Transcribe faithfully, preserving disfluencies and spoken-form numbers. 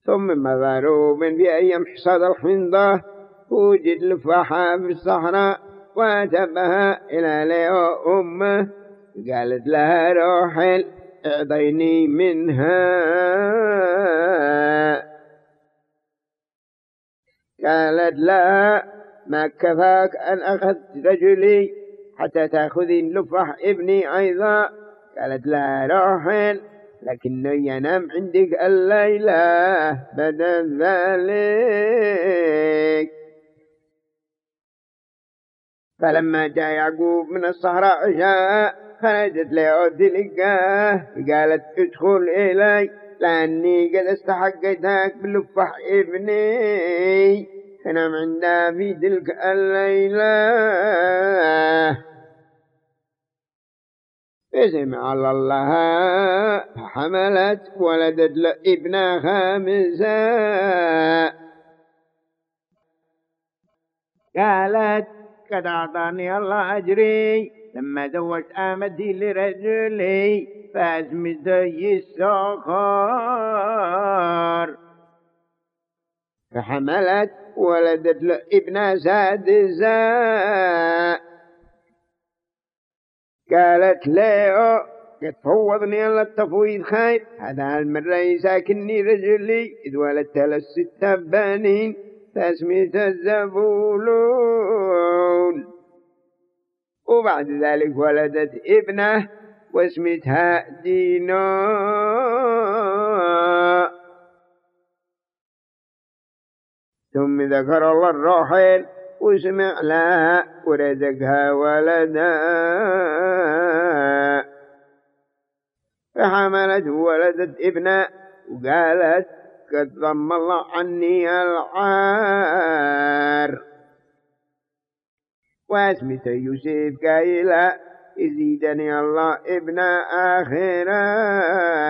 ثم مضاروا من في أيام حصاد الحنضة وجد لفاحة في الصحراء واتبها إلى ليو أمه قالت لها روحل اعطيني منها قالت لها ما كفاك أن أخذت رجلي حتى تأخذين لفح ابني أيضا قالت لها روحل لكنه ينام عندك الليلة بدل ذلك. فلما جاء يعقوب من الصحراء عشاء خرجت له تلقاه قالت ادخل إلي لأني قد استحقيتك بلفح ابني فنام عندها في تلك الليلة. فسمع الله فحملت ولدت ابنا خامسا قالت قد أعطاني الله أجري لما زوجت آمتي لرجلي فأسمته يساخر. فحملت ولدت ابنا سادسا قالت له قد فوضني الله التفويض خير هذا المرة يساكنني رجلي إذ ولدت للستة بنين فاسميت الزبولون. وبعد ذلك ولدت ابنه واسمتها دينا. ثم ذكر الله الراحل وسمع لها ورزقها ولدا فحملت ولدت ابنا وقالت قد ضم الله عني العار. واسمته يوسف قائلا يزيدني الله ابنا آخرا.